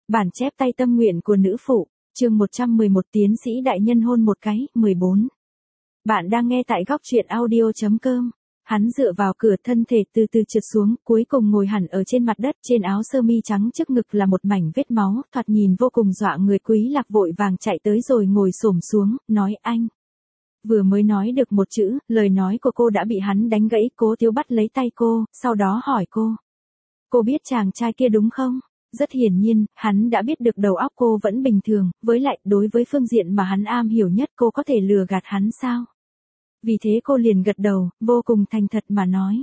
Bản chép tay tâm nguyện của nữ phụ, chương 111 tiến sĩ đại nhân hôn một cái, 14. Bạn đang nghe tại góc truyện audio.com. Hắn dựa vào cửa, thân thể từ từ trượt xuống, cuối cùng ngồi hẳn ở trên mặt đất, trên áo sơ mi trắng trước ngực là một mảnh vết máu, thoạt nhìn vô cùng dọa người. Quý Lạc vội vàng chạy tới rồi ngồi xổm xuống, nói anh. Vừa mới nói được một chữ, lời nói của cô đã bị hắn đánh gãy. Cố Tiếu bắt lấy tay cô, sau đó hỏi cô. Cô biết chàng trai kia đúng không? Rất hiển nhiên, hắn đã biết được đầu óc cô vẫn bình thường, với lại, đối với phương diện mà hắn am hiểu nhất cô có thể lừa gạt hắn sao? Vì thế cô liền gật đầu, vô cùng thành thật mà nói.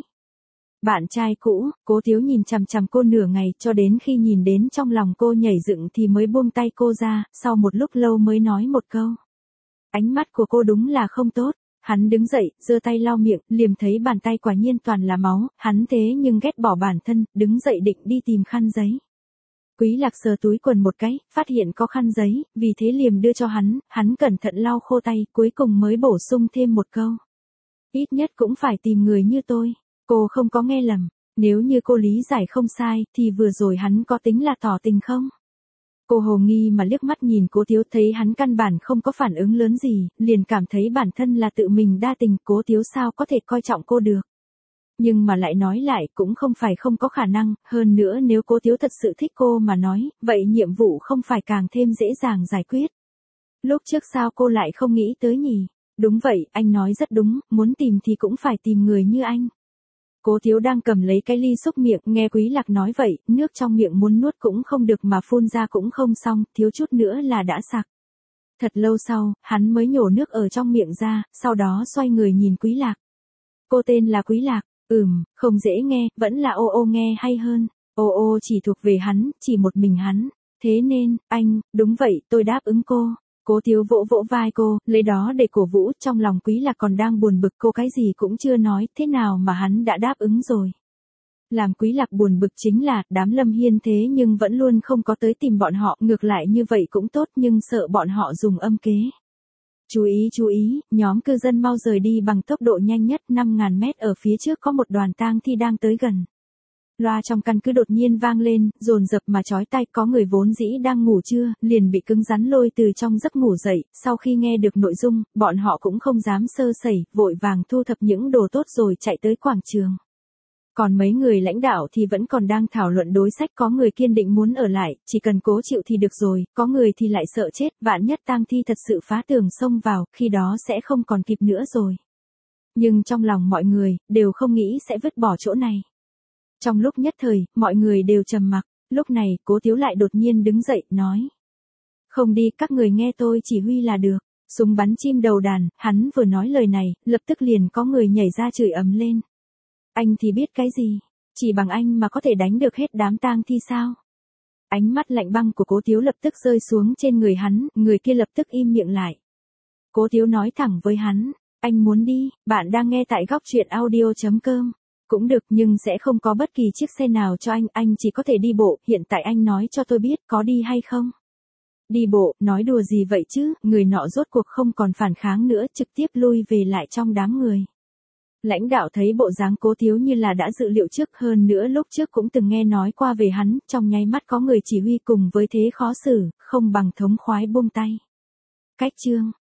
Bạn trai cũ. Cố Tiếu nhìn chằm chằm cô nửa ngày, cho đến khi nhìn đến trong lòng cô nhảy dựng thì mới buông tay cô ra, sau một lúc lâu mới nói một câu. Ánh mắt của cô đúng là không tốt. Hắn đứng dậy, giơ tay lau miệng, liềm thấy bàn tay quả nhiên toàn là máu, hắn thế nhưng ghét bỏ bản thân, đứng dậy định đi tìm khăn giấy. Quý Lạc sờ túi quần một cái, phát hiện có khăn giấy, vì thế liềm đưa cho hắn cẩn thận lau khô tay, cuối cùng mới bổ sung thêm một câu. Ít nhất cũng phải tìm người như tôi. Cô không có nghe lầm, nếu như cô lý giải không sai, thì vừa rồi hắn có tính là tỏ tình không? Cô hồ nghi mà liếc mắt nhìn Cố Tiếu, thấy hắn căn bản không có phản ứng lớn gì, liền cảm thấy bản thân là tự mình đa tình. Cố Tiếu sao có thể coi trọng cô được? Nhưng mà lại nói lại cũng không phải không có khả năng, hơn nữa nếu Cố Tiếu thật sự thích cô mà nói, vậy nhiệm vụ không phải càng thêm dễ dàng giải quyết. Lúc trước sao cô lại không nghĩ tới nhỉ? Đúng vậy, anh nói rất đúng, muốn tìm thì cũng phải tìm người như anh. Cố Tiếu đang cầm lấy cái ly xúc miệng, nghe Quý Lạc nói vậy, nước trong miệng muốn nuốt cũng không được mà phun ra cũng không xong, thiếu chút nữa là đã sặc. Thật lâu sau, hắn mới nhổ nước ở trong miệng ra, sau đó xoay người nhìn Quý Lạc. Cô tên là Quý Lạc. Không dễ nghe, vẫn là ô ô nghe hay hơn. Ô ô chỉ thuộc về hắn, chỉ một mình hắn. Thế nên, anh, đúng vậy, tôi đáp ứng cô. Cố Tiếu vỗ vỗ vai cô, lấy đó để cổ vũ. Trong lòng Quý Lạc còn đang buồn bực, cô cái gì cũng chưa nói, thế nào mà hắn đã đáp ứng rồi. Làm Quý Lạc buồn bực chính là, đám Lâm Hiên thế nhưng vẫn luôn không có tới tìm bọn họ, ngược lại như vậy cũng tốt nhưng sợ bọn họ dùng âm kế. Chú ý, nhóm cư dân mau rời đi bằng tốc độ nhanh nhất, 5.000 mét ở phía trước có một đoàn tang thi đang tới gần. Loa trong căn cứ đột nhiên vang lên, dồn dập mà chói tai, có người vốn dĩ đang ngủ trưa, liền bị cứng rắn lôi từ trong giấc ngủ dậy, sau khi nghe được nội dung, bọn họ cũng không dám sơ sẩy, vội vàng thu thập những đồ tốt rồi chạy tới quảng trường. Còn mấy người lãnh đạo thì vẫn còn đang thảo luận đối sách, có người kiên định muốn ở lại, chỉ cần cố chịu thì được rồi, có người thì lại sợ chết, vạn nhất tang thi thật sự phá tường xông vào, khi đó sẽ không còn kịp nữa rồi. Nhưng trong lòng mọi người, đều không nghĩ sẽ vứt bỏ chỗ này. Trong lúc nhất thời, mọi người đều trầm mặc, lúc này, Cố Tiếu lại đột nhiên đứng dậy, nói. Không đi, các người nghe tôi chỉ huy là được. Súng bắn chim đầu đàn, hắn vừa nói lời này, lập tức liền có người nhảy ra chửi ầm lên. Anh thì biết cái gì? Chỉ bằng anh mà có thể đánh được hết đám tang thi sao? Ánh mắt lạnh băng của Cố Tiếu lập tức rơi xuống trên người hắn, người kia lập tức im miệng lại. Cố Tiếu nói thẳng với hắn, anh muốn đi, bạn đang nghe tại góc truyện audio.com. Cũng được nhưng sẽ không có bất kỳ chiếc xe nào cho anh chỉ có thể đi bộ, hiện tại anh nói cho tôi biết có đi hay không? Đi bộ, nói đùa gì vậy chứ, người nọ rốt cuộc không còn phản kháng nữa, trực tiếp lui về lại trong đám người. Lãnh đạo thấy bộ dáng Cố Tiếu như là đã dự liệu trước, hơn nữa lúc trước cũng từng nghe nói qua về hắn, trong nháy mắt có người chỉ huy cùng với thế khó xử, không bằng thống khoái buông tay. Cách chương